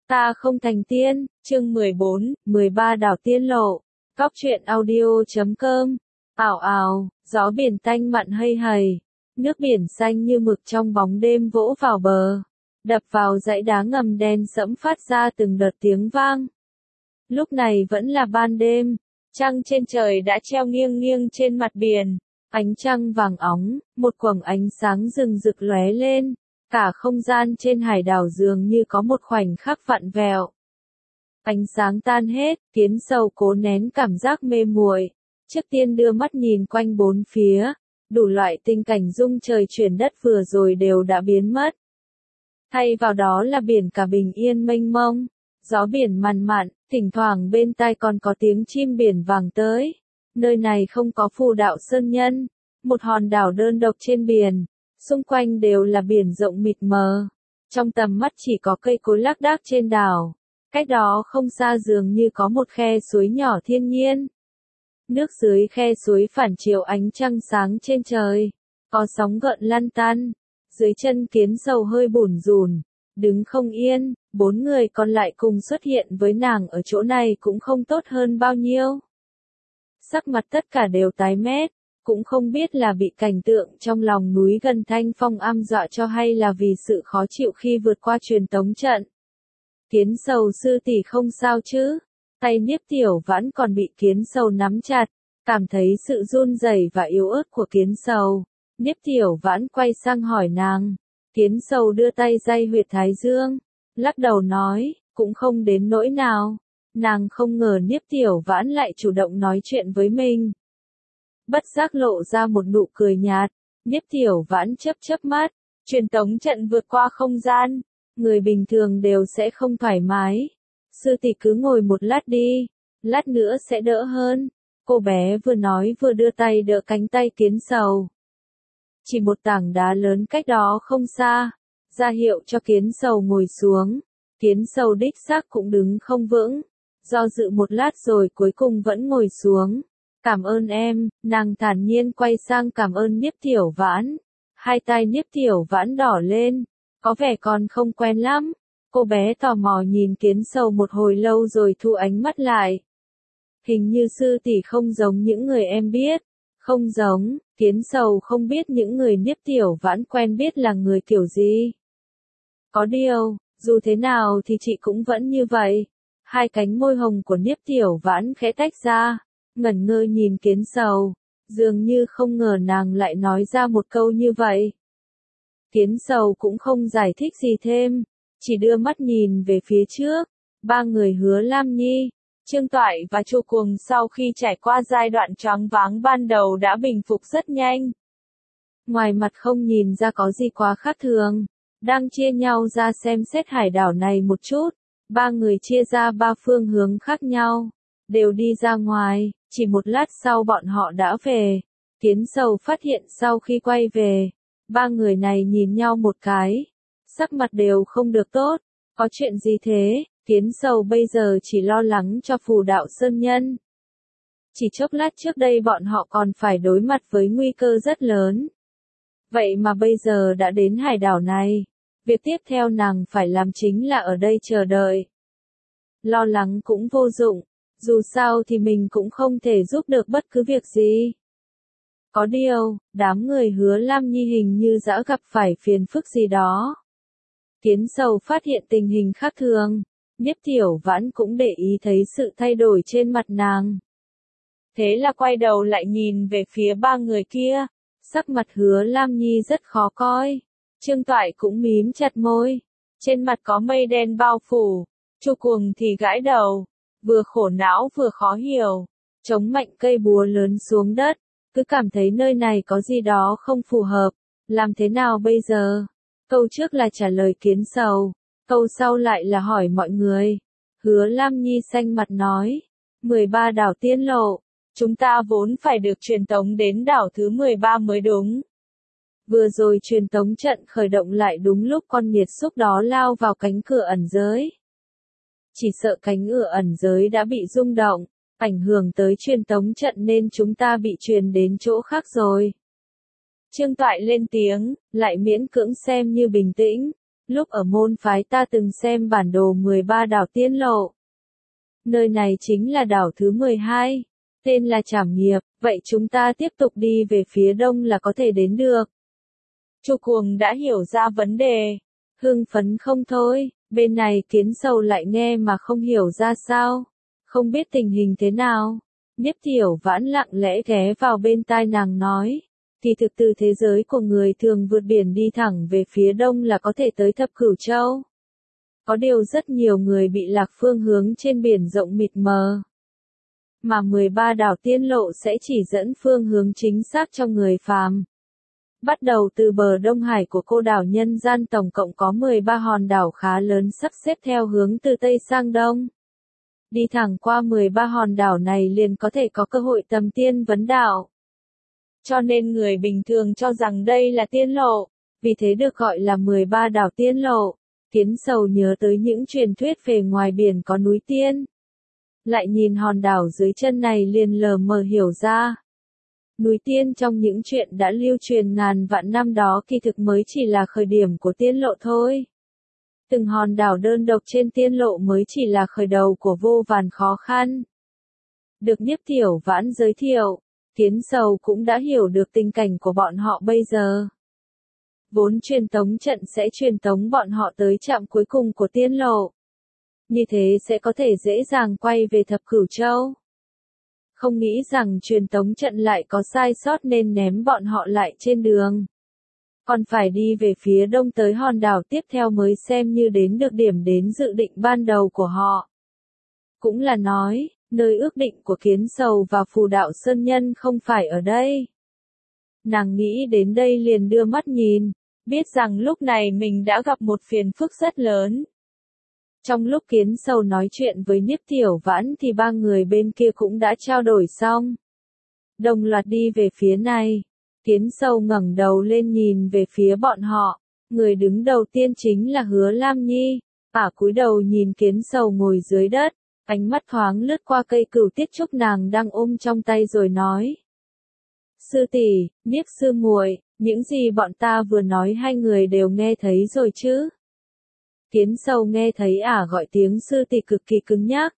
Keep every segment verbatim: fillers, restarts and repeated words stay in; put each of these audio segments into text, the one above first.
Ta không thành tiên, chương mười bốn, mười ba đảo tiên lộ, Góc truyện audio chấm com, ảo ảo, gió biển tanh mặn hây hầy, nước biển xanh như mực trong bóng đêm vỗ vào bờ, đập vào dãy đá ngầm đen sẫm phát ra từng đợt tiếng vang. Lúc này vẫn là ban đêm, trăng trên trời đã treo nghiêng nghiêng trên mặt biển, ánh trăng vàng óng, một quầng ánh sáng rừng rực lóe lên. Cả không gian trên hải đảo dường như có một khoảnh khắc vặn vẹo. Ánh sáng tan hết, Kiến Sầu cố nén cảm giác mê muội. Trước tiên đưa mắt nhìn quanh bốn phía, đủ loại tình cảnh rung trời chuyển đất vừa rồi đều đã biến mất. Thay vào đó là biển cả bình yên mênh mông, gió biển mằn mặn, thỉnh thoảng bên tai còn có tiếng chim biển vàng tới. Nơi này không có phù đạo sơn nhân, một hòn đảo đơn độc trên biển. Xung quanh đều là biển rộng mịt mờ, trong tầm mắt chỉ có cây cối lác đác trên đảo, cách đó không xa dường như có một khe suối nhỏ thiên nhiên. Nước dưới khe suối phản chiếu ánh trăng sáng trên trời, có sóng gợn lăn tăn, dưới chân Kiến Sầu hơi bủn rủn, đứng không yên, bốn người còn lại cùng xuất hiện với nàng ở chỗ này cũng không tốt hơn bao nhiêu. Sắc mặt tất cả đều tái mét. Cũng không biết là bị cảnh tượng trong lòng núi gần Thanh Phong Am dọa cho hay là vì sự khó chịu khi vượt qua truyền tống trận. Kiến Sầu sư tỷ không sao chứ? Tay Niếp Tiểu Vãn còn bị Kiến Sầu nắm chặt, cảm thấy sự run rẩy và yếu ớt của Kiến Sầu. Niếp Tiểu Vãn quay sang hỏi nàng. Kiến Sầu đưa tay day huyệt thái dương, lắc đầu nói, cũng không đến nỗi nào. Nàng không ngờ Niếp Tiểu Vãn lại chủ động nói chuyện với mình. Bất giác lộ ra một nụ cười nhạt, Niếp Tiểu Vãn chớp chớp mắt, truyền tống trận vượt qua không gian, người bình thường đều sẽ không thoải mái. Sư tỷ cứ ngồi một lát đi, lát nữa sẽ đỡ hơn. Cô bé vừa nói vừa đưa tay đỡ cánh tay Kiến Sầu. Chỉ một tảng đá lớn cách đó không xa, ra hiệu cho Kiến Sầu ngồi xuống. Kiến Sầu đích xác cũng đứng không vững, do dự một lát rồi cuối cùng vẫn ngồi xuống. Cảm ơn em, nàng thản nhiên quay sang cảm ơn Niếp Tiểu Vãn. Hai tay Niếp Tiểu Vãn đỏ lên, có vẻ còn không quen lắm. Cô bé tò mò nhìn Kiến Sầu một hồi lâu rồi thu ánh mắt lại. Hình như sư tỷ không giống những người em biết. Không giống, Kiến Sầu không biết những người Niếp Tiểu Vãn quen biết là người kiểu gì. Có điều, dù thế nào thì chị cũng vẫn như vậy. Hai cánh môi hồng của Niếp Tiểu Vãn khẽ tách ra. Ngẩn ngơ nhìn Kiến Sầu, dường như không ngờ nàng lại nói ra một câu như vậy. Kiến Sầu cũng không giải thích gì thêm, chỉ đưa mắt nhìn về phía trước. Ba người Hứa Lam Nhi, Trương Toại và Chu Cuồng sau khi trải qua giai đoạn choáng váng ban đầu đã bình phục rất nhanh. Ngoài mặt không nhìn ra có gì quá khác thường, đang chia nhau ra xem xét hải đảo này một chút. Ba người chia ra ba phương hướng khác nhau, đều đi ra ngoài. Chỉ một lát sau bọn họ đã về. Kiến Sầu phát hiện sau khi quay về, ba người này nhìn nhau một cái, sắc mặt đều không được tốt. Có chuyện gì thế? Kiến Sầu bây giờ chỉ lo lắng cho phù đạo sơn nhân. Chỉ chốc lát trước đây bọn họ còn phải đối mặt với nguy cơ rất lớn. Vậy mà bây giờ đã đến hải đảo này, việc tiếp theo nàng phải làm chính là ở đây chờ đợi. Lo lắng cũng vô dụng. Dù sao thì mình cũng không thể giúp được bất cứ việc gì. Có điều, đám người Hứa Lam Nhi hình như đã gặp phải phiền phức gì đó. Kiến Sầu phát hiện tình hình khác thường, Niếp Tiểu Vãn cũng để ý thấy sự thay đổi trên mặt nàng. Thế là quay đầu lại nhìn về phía ba người kia, sắc mặt Hứa Lam Nhi rất khó coi. Trương Toại cũng mím chặt môi, trên mặt có mây đen bao phủ. Chu Cuồng thì gãi đầu, vừa khổ não vừa khó hiểu, chống mạnh cây búa lớn xuống đất, cứ cảm thấy nơi này có gì đó không phù hợp, làm thế nào bây giờ? Câu trước là trả lời Kiến Sầu, câu sau lại là hỏi mọi người. Hứa Lam Nhi xanh mặt nói, mười ba đảo tiên lộ, chúng ta vốn phải được truyền tống đến đảo thứ mười ba mới đúng. Vừa rồi truyền tống trận khởi động lại đúng lúc con nghiệt xúc đó lao vào cánh cửa ẩn giới. Chỉ sợ cánh cửa ẩn giới đã bị rung động, ảnh hưởng tới truyền tống trận nên chúng ta bị truyền đến chỗ khác rồi. Trương Toại lên tiếng, lại miễn cưỡng xem như bình tĩnh. lúc ở môn phái ta từng xem bản đồ mười ba đảo tiên lộ. Nơi này chính là đảo thứ mười hai, tên là Trảm Nghiệp, vậy chúng ta tiếp tục đi về phía đông là có thể đến được. Chu Cuồng đã hiểu ra vấn đề, hưng phấn không thôi, bên này Kiến Sầu lại nghe mà không hiểu ra sao, không biết tình hình thế nào. Niếp Tiểu Vãn lặng lẽ ghé vào bên tai nàng nói, thì thực từ thế giới của người thường vượt biển đi thẳng về phía đông là có thể tới Thập Cửu Châu. Có điều rất nhiều người bị lạc phương hướng trên biển rộng mịt mờ. Mà mười ba đảo tiên lộ sẽ chỉ dẫn phương hướng chính xác cho người phàm. Bắt đầu từ bờ Đông Hải của cô đảo nhân gian tổng cộng có mười ba hòn đảo khá lớn sắp xếp theo hướng từ Tây sang Đông. Đi thẳng qua mười ba hòn đảo này liền có thể có cơ hội tầm tiên vấn đạo. Cho nên người bình thường cho rằng đây là tiên lộ, vì thế được gọi là mười ba đảo tiên lộ. Kiến Sầu nhớ tới những truyền thuyết về ngoài biển có núi tiên. Lại nhìn hòn đảo dưới chân này liền lờ mờ hiểu ra. Núi tiên trong những chuyện đã lưu truyền ngàn vạn năm đó kỳ thực mới chỉ là khởi điểm của tiên lộ thôi. Từng hòn đảo đơn độc trên tiên lộ mới chỉ là khởi đầu của vô vàn khó khăn. Được Niếp Tiểu Vãn giới thiệu, Kiến Sầu cũng đã hiểu được tình cảnh của bọn họ bây giờ. Vốn truyền tống trận sẽ truyền tống bọn họ tới trạm cuối cùng của tiên lộ. Như thế sẽ có thể dễ dàng quay về Thập Cửu Châu. Không nghĩ rằng truyền tống trận lại có sai sót nên ném bọn họ lại trên đường. Còn phải đi về phía đông tới hòn đảo tiếp theo mới xem như đến được điểm đến dự định ban đầu của họ. Cũng là nói, nơi ước định của Kiến Sầu và Phù Đạo Sơn Nhân không phải ở đây. Nàng nghĩ đến đây liền đưa mắt nhìn, biết rằng lúc này mình đã gặp một phiền phức rất lớn. Trong lúc Kiến Sầu nói chuyện với Niếp Tiểu Vãn thì ba người bên kia cũng đã trao đổi xong. Đồng loạt đi về phía này. Kiến Sầu ngẩng đầu lên nhìn về phía bọn họ. Người đứng đầu tiên chính là Hứa Lam Nhi. Ả cúi đầu nhìn Kiến Sầu ngồi dưới đất. Ánh mắt thoáng lướt qua cây cửu tiết trúc nàng đang ôm trong tay rồi nói. Sư tỷ, Niếp sư muội, những gì bọn ta vừa nói hai người đều nghe thấy rồi chứ? Kiến Sầu nghe thấy Ả gọi tiếng sư tỷ cực kỳ cứng nhắc.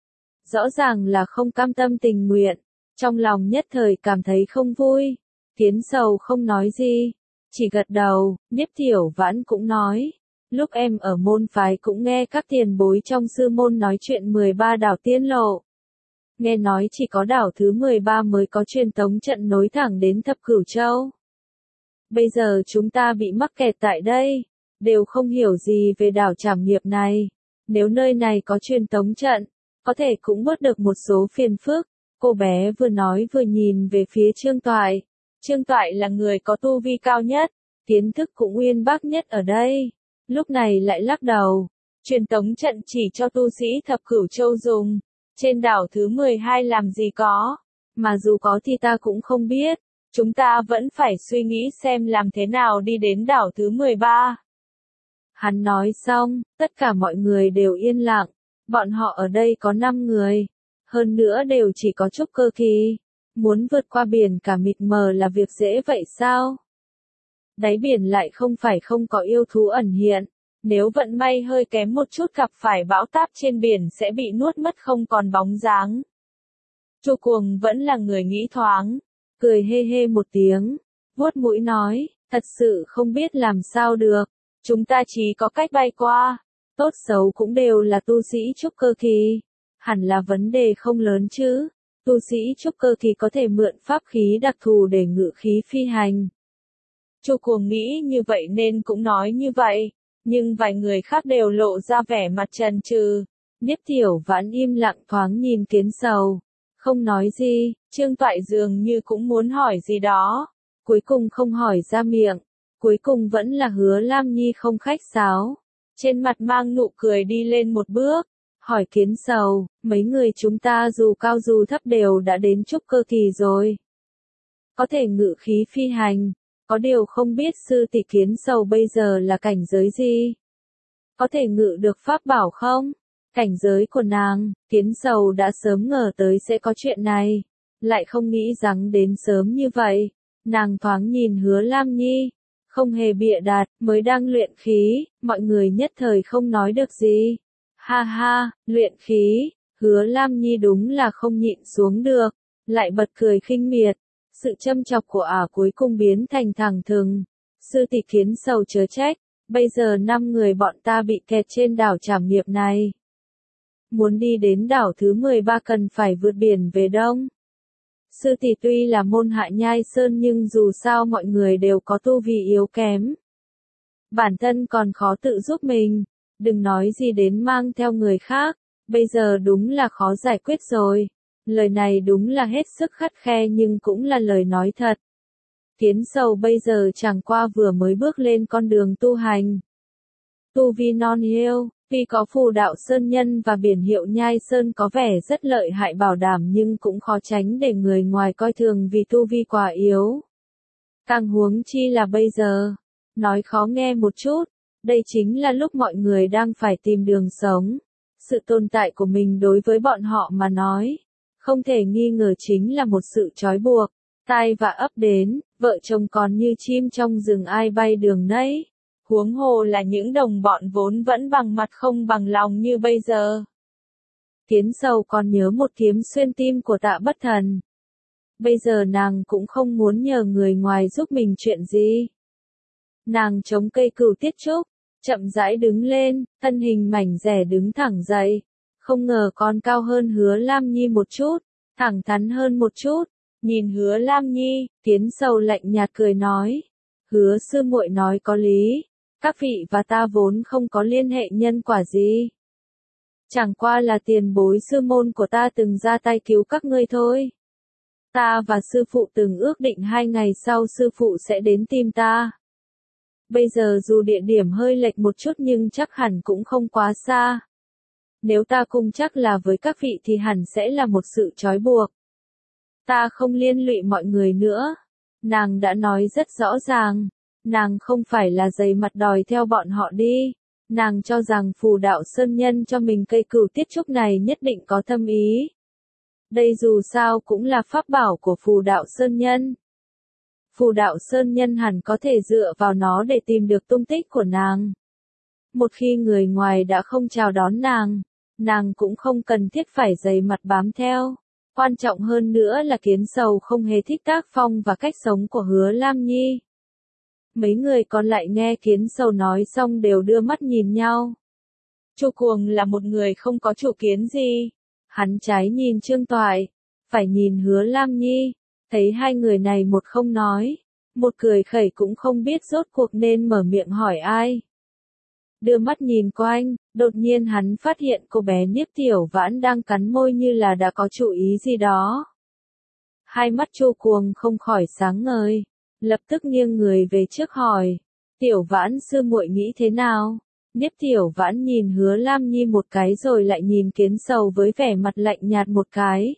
Rõ ràng là không cam tâm tình nguyện, trong lòng nhất thời cảm thấy không vui. Kiến Sầu không nói gì, chỉ gật đầu. Niếp Tiểu Vãn cũng nói, lúc em ở môn phái cũng nghe các tiền bối trong sư môn nói chuyện mười ba đảo tiên lộ. Nghe nói chỉ có đảo thứ mười ba mới có truyền tống trận nối thẳng đến Thập Cửu Châu. Bây giờ chúng ta bị mắc kẹt tại đây, đều không hiểu gì về đảo Trảm Nghiệp này. Nếu nơi này có truyền tống trận, có thể cũng bớt được một số phiền phức. Cô bé vừa nói vừa nhìn về phía Trương Toại. Trương Toại là người có tu vi cao nhất, kiến thức cũng uyên bác nhất ở đây. Lúc này lại lắc đầu, truyền tống trận chỉ cho tu sĩ Thập Cửu Châu dùng, trên đảo thứ mười hai làm gì có, mà dù có thì ta cũng không biết, chúng ta vẫn phải suy nghĩ xem làm thế nào đi đến đảo thứ mười ba. Hắn nói xong, tất cả mọi người đều yên lặng, bọn họ ở đây có năm người, hơn nữa đều chỉ có trúc cơ kỳ, muốn vượt qua biển cả mịt mờ là việc dễ vậy sao? Đáy biển lại không phải không có yêu thú ẩn hiện, nếu vận may hơi kém một chút gặp phải bão táp trên biển sẽ bị nuốt mất không còn bóng dáng. Chu Cuồng vẫn là người nghĩ thoáng, cười hê hê một tiếng, vuốt mũi nói, thật sự không biết làm sao được, chúng ta chỉ có cách bay qua, tốt xấu cũng đều là tu sĩ trúc cơ kỳ, hẳn là vấn đề không lớn chứ, tu sĩ trúc cơ kỳ có thể mượn pháp khí đặc thù để ngự khí phi hành. Chu Cuồng nghĩ như vậy nên cũng nói như vậy, nhưng vài người khác đều lộ ra vẻ mặt chần chừ. Niếp Tiểu Vãn im lặng thoáng nhìn Kiến Sầu, không nói gì. Trương Toại dường như cũng muốn hỏi gì đó, cuối cùng không hỏi ra miệng. Cuối cùng vẫn là Hứa Lam Nhi không khách sáo, trên mặt mang nụ cười đi lên một bước, hỏi Kiến Sầu, mấy người chúng ta dù cao dù thấp đều đã đến trúc cơ kỳ rồi, có thể ngự khí phi hành. Có điều không biết sư tỷ Kiến Sầu bây giờ là cảnh giới gì? Có thể ngự được pháp bảo không? Cảnh giới của nàng, Kiến Sầu đã sớm ngờ tới sẽ có chuyện này, lại không nghĩ rằng đến sớm như vậy. Nàng thoáng nhìn Hứa Lam Nhi, không hề bịa đặt, mới đang luyện khí, mọi người nhất thời không nói được gì. Ha ha, luyện khí, Hứa Lam Nhi đúng là không nhịn xuống được, lại bật cười khinh miệt. Sự châm chọc của ả cuối cùng biến thành thẳng thừng. Sư tỷ Kiến Sầu chớ trách, bây giờ năm người bọn ta bị kẹt trên đảo Trảm Nghiệp này. Muốn đi đến đảo thứ mười ba cần phải vượt biển về đông. Sư tỷ tuy là môn hạ Nhai Sơn nhưng dù sao mọi người đều có tu vi yếu kém. Bản thân còn khó tự giúp mình, đừng nói gì đến mang theo người khác, bây giờ đúng là khó giải quyết rồi. Lời này đúng là hết sức khắt khe nhưng cũng là lời nói thật. Kiến Sầu bây giờ chẳng qua vừa mới bước lên con đường tu hành. Tu vi non hiêu, tuy có phù đạo sơn nhân và biển hiệu Nhai Sơn có vẻ rất lợi hại bảo đảm nhưng cũng khó tránh để người ngoài coi thường vì tu vi quá yếu. Càng huống chi là bây giờ, nói khó nghe một chút, đây chính là lúc mọi người đang phải tìm đường sống. Sự tồn tại của mình đối với bọn họ mà nói, không thể nghi ngờ chính là một sự trói buộc, tai vạ ấp đến, vợ chồng còn như chim trong rừng ai bay đường nấy. Huống hồ là những đồng bọn vốn vẫn bằng mặt không bằng lòng như bây giờ. Kiến Sầu còn nhớ một kiếm xuyên tim của Tạ Bất Thần. Bây giờ nàng cũng không muốn nhờ người ngoài giúp mình chuyện gì. Nàng chống cây cửu tiết trúc, chậm rãi đứng lên, thân hình mảnh dẻ đứng thẳng dậy. Không ngờ còn cao hơn Hứa Lam Nhi một chút, thẳng thắn hơn một chút. Nhìn Hứa Lam Nhi, Kiến Sầu lạnh nhạt cười nói. Hứa sư muội nói có lý. Các vị và ta vốn không có liên hệ nhân quả gì. Chẳng qua là tiền bối sư môn của ta từng ra tay cứu các ngươi thôi. Ta và sư phụ từng ước định hai ngày sau sư phụ sẽ đến tìm ta. Bây giờ dù địa điểm hơi lệch một chút nhưng chắc hẳn cũng không quá xa. Nếu ta cùng chắc là với các vị thì hẳn sẽ là một sự trói buộc. Ta không liên lụy mọi người nữa. Nàng đã nói rất rõ ràng. Nàng không phải là dày mặt đòi theo bọn họ đi. Nàng cho rằng phù đạo sơn nhân cho mình cây cửu tiết trúc này nhất định có thâm ý. Đây dù sao cũng là pháp bảo của phù đạo sơn nhân. Phù đạo sơn nhân hẳn có thể dựa vào nó để tìm được tung tích của nàng. Một khi người ngoài đã không chào đón nàng, nàng cũng không cần thiết phải dày mặt bám theo. Quan trọng hơn nữa là Kiến Sầu không hề thích tác phong và cách sống của Hứa Lam Nhi. Mấy người còn lại nghe Kiến Sầu nói xong đều đưa mắt nhìn nhau. Chu Cuồng là một người không có chủ kiến gì. Hắn trái nhìn Trương Toại, phải nhìn Hứa Lam Nhi, thấy hai người này một không nói, một cười khẩy cũng không biết rốt cuộc nên mở miệng hỏi ai. Đưa mắt nhìn quanh, đột nhiên hắn phát hiện cô bé Niếp Tiểu Vãn đang cắn môi như là đã có chủ ý gì đó. Hai mắt Chu Cuồng không khỏi sáng ngời, lập tức nghiêng người về trước hỏi, Tiểu Vãn sư muội nghĩ thế nào? Niếp Tiểu Vãn nhìn Hứa Lam Nhi một cái rồi lại nhìn Kiến Sầu với vẻ mặt lạnh nhạt một cái.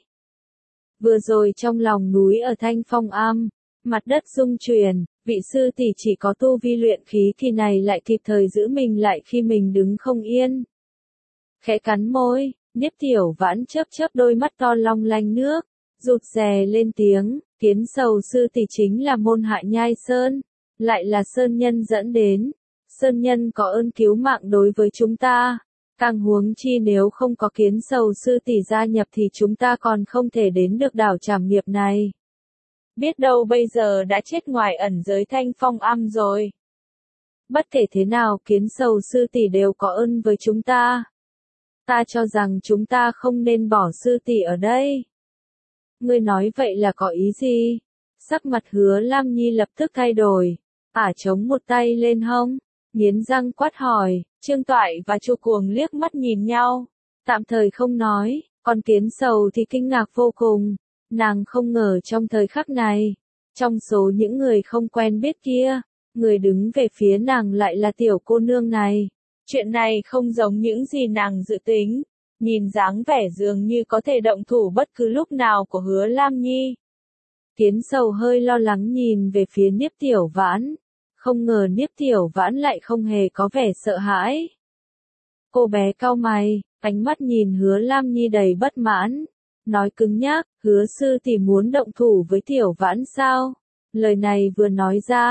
Vừa rồi trong lòng núi ở Thanh Phong Am, mặt đất rung chuyển, vị sư tỷ chỉ có tu vi luyện khí thì này lại kịp thời giữ mình lại khi mình đứng không yên. Khẽ cắn môi, Niếp Tiểu Vãn chớp chớp đôi mắt to long lanh nước, rụt rè lên tiếng, Kiến Sầu sư tỷ chính là môn hạ Nhai Sơn, lại là Sơn nhân dẫn đến. Sơn nhân có ơn cứu mạng đối với chúng ta, càng huống chi nếu không có Kiến Sầu sư tỷ gia nhập thì chúng ta còn không thể đến được đảo Trảm Nghiệp này. Biết đâu bây giờ đã chết ngoài ẩn giới Thanh Phong Am rồi. Bất kể thế nào Kiến Sầu sư tỷ đều có ơn với chúng ta. Ta cho rằng chúng ta không nên bỏ sư tỷ ở đây. Ngươi nói vậy là có ý gì? Sắc mặt Hứa Lam Nhi lập tức thay đổi, ả chống một tay lên hông, nghiến răng quát hỏi. Trương Toại và Chu Cuồng liếc mắt nhìn nhau, tạm thời không nói, còn Kiến Sầu thì kinh ngạc vô cùng. Nàng không ngờ trong thời khắc này, trong số những người không quen biết kia, người đứng về phía nàng lại là tiểu cô nương này. Chuyện này không giống những gì nàng dự tính, nhìn dáng vẻ dường như có thể động thủ bất cứ lúc nào của Hứa Lam Nhi. Kiến Sầu hơi lo lắng nhìn về phía Niếp Tiểu Vãn, không ngờ Niếp Tiểu Vãn lại không hề có vẻ sợ hãi. Cô bé cau mày, ánh mắt nhìn Hứa Lam Nhi đầy bất mãn, nói cứng nhắc, Hứa sư tỷ muốn động thủ với Tiểu Vãn sao? Lời này vừa nói ra,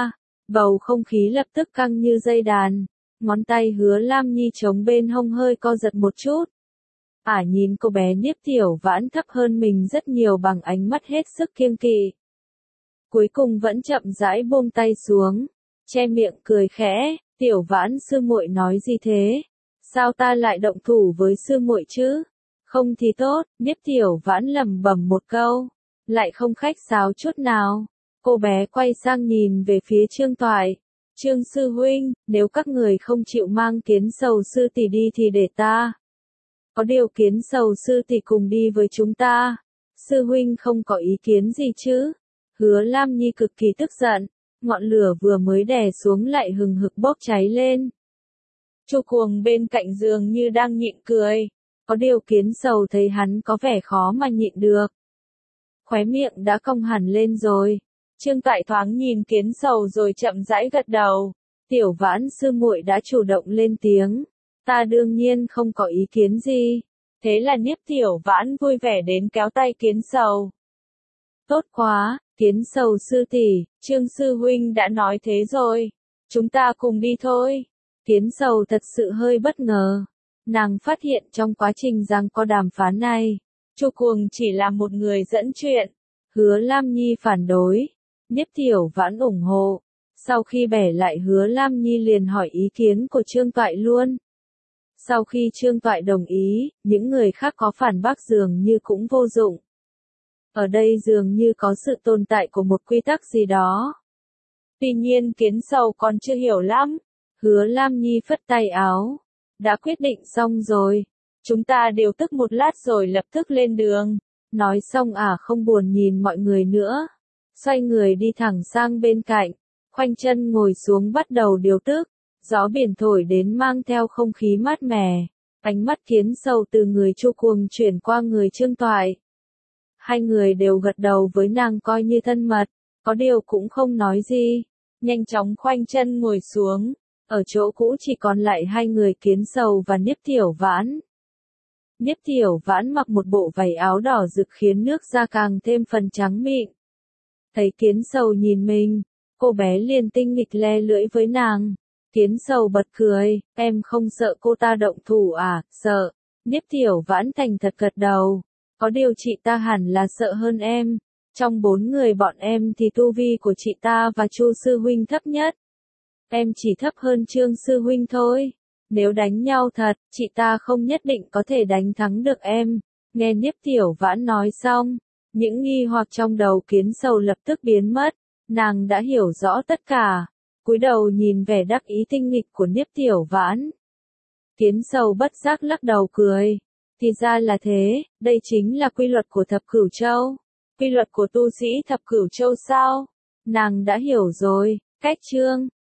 Bầu không khí lập tức căng như dây đàn, ngón tay Hứa Lam Nhi chống bên hông hơi co giật một chút. Ả nhìn cô bé Niếp Tiểu Vãn thấp hơn mình rất nhiều bằng ánh mắt hết sức kiêng kỵ. Cuối cùng vẫn chậm rãi buông tay xuống, che miệng cười khẽ, Tiểu Vãn sư muội nói gì thế? Sao ta lại động thủ với sư muội chứ? Không thì tốt, Niếp Tiểu Vãn lẩm bẩm một câu, lại không khách sáo chút nào. Cô bé quay sang nhìn về phía Trương Toại. Trương sư huynh, nếu các người không chịu mang Kiến Sầu sư tỷ đi thì để ta. Có điều Kiến Sầu sư tỷ cùng đi với chúng ta. Sư huynh không có ý kiến gì chứ? Hứa Lam Nhi cực kỳ tức giận, ngọn lửa vừa mới đè xuống lại hừng hực bốc cháy lên. Chu Cuồng bên cạnh giường như đang nhịn cười, có điều Kiến Sầu thấy hắn có vẻ khó mà nhịn được. Khóe miệng đã cong hẳn lên rồi. Trương Toại thoáng nhìn Kiến Sầu rồi chậm rãi gật đầu. Tiểu Vãn sư muội đã chủ động lên tiếng, ta đương nhiên không có ý kiến gì. Thế là Niếp Tiểu Vãn vui vẻ đến kéo tay Kiến Sầu. Tốt quá, Kiến Sầu sư tỷ, Trương sư huynh đã nói thế rồi, chúng ta cùng đi thôi. Kiến Sầu thật sự hơi bất ngờ, nàng phát hiện trong quá trình rằng có đàm phán này, Chu Cuồng chỉ là một người dẫn chuyện. Hứa Lam Nhi phản đối, Niếp Tiểu Vãn ủng hộ. Sau khi bẻ lại Hứa Lam Nhi liền hỏi ý kiến của Trương Toại luôn. Sau khi Trương Toại đồng ý, những người khác có phản bác dường như cũng vô dụng. Ở đây dường như có sự tồn tại của một quy tắc gì đó. Tuy nhiên Kiến Sầu còn chưa hiểu lắm. Hứa Lam Nhi phất tay áo. Đã quyết định xong rồi. Chúng ta đều tức một lát rồi lập tức lên đường. Nói xong ả không buồn nhìn mọi người nữa. Xoay người đi thẳng sang bên cạnh. Khoanh chân ngồi xuống bắt đầu điều tức. Gió biển thổi đến mang theo không khí mát mẻ. Ánh mắt Kiến Sầu từ người Chu Cuồng chuyển qua người Trương Toại. Hai người đều gật đầu với nàng coi như thân mật, có điều cũng không nói gì. Nhanh chóng khoanh chân ngồi xuống, ở chỗ cũ chỉ còn lại hai người Kiến Sầu và Niếp Tiểu Vãn. Niếp Tiểu Vãn mặc một bộ váy áo đỏ rực khiến nước da càng thêm phần trắng mịn. Thấy Kiến Sầu nhìn mình, cô bé liền tinh nghịch le lưỡi với nàng. Kiến Sầu bật cười, em không sợ cô ta động thủ à? Sợ. Niếp Tiểu Vãn thành thật gật đầu. Có điều chị ta hẳn là sợ hơn em. Trong bốn người bọn em thì tu vi của chị ta và Chu sư huynh thấp nhất. Em chỉ thấp hơn Trương sư huynh thôi. Nếu đánh nhau thật, chị ta không nhất định có thể đánh thắng được em. Nghe Niếp Tiểu Vãn nói xong, những nghi hoặc trong đầu Kiến Sầu lập tức biến mất. Nàng đã hiểu rõ tất cả. Cúi đầu nhìn vẻ đắc ý tinh nghịch của Niếp Tiểu Vãn. Kiến Sầu bất giác lắc đầu cười. Thì ra là thế, đây chính là quy luật của Thập Cửu Châu. Quy luật của tu sĩ Thập Cửu Châu sao? Nàng đã hiểu rồi, cách chương.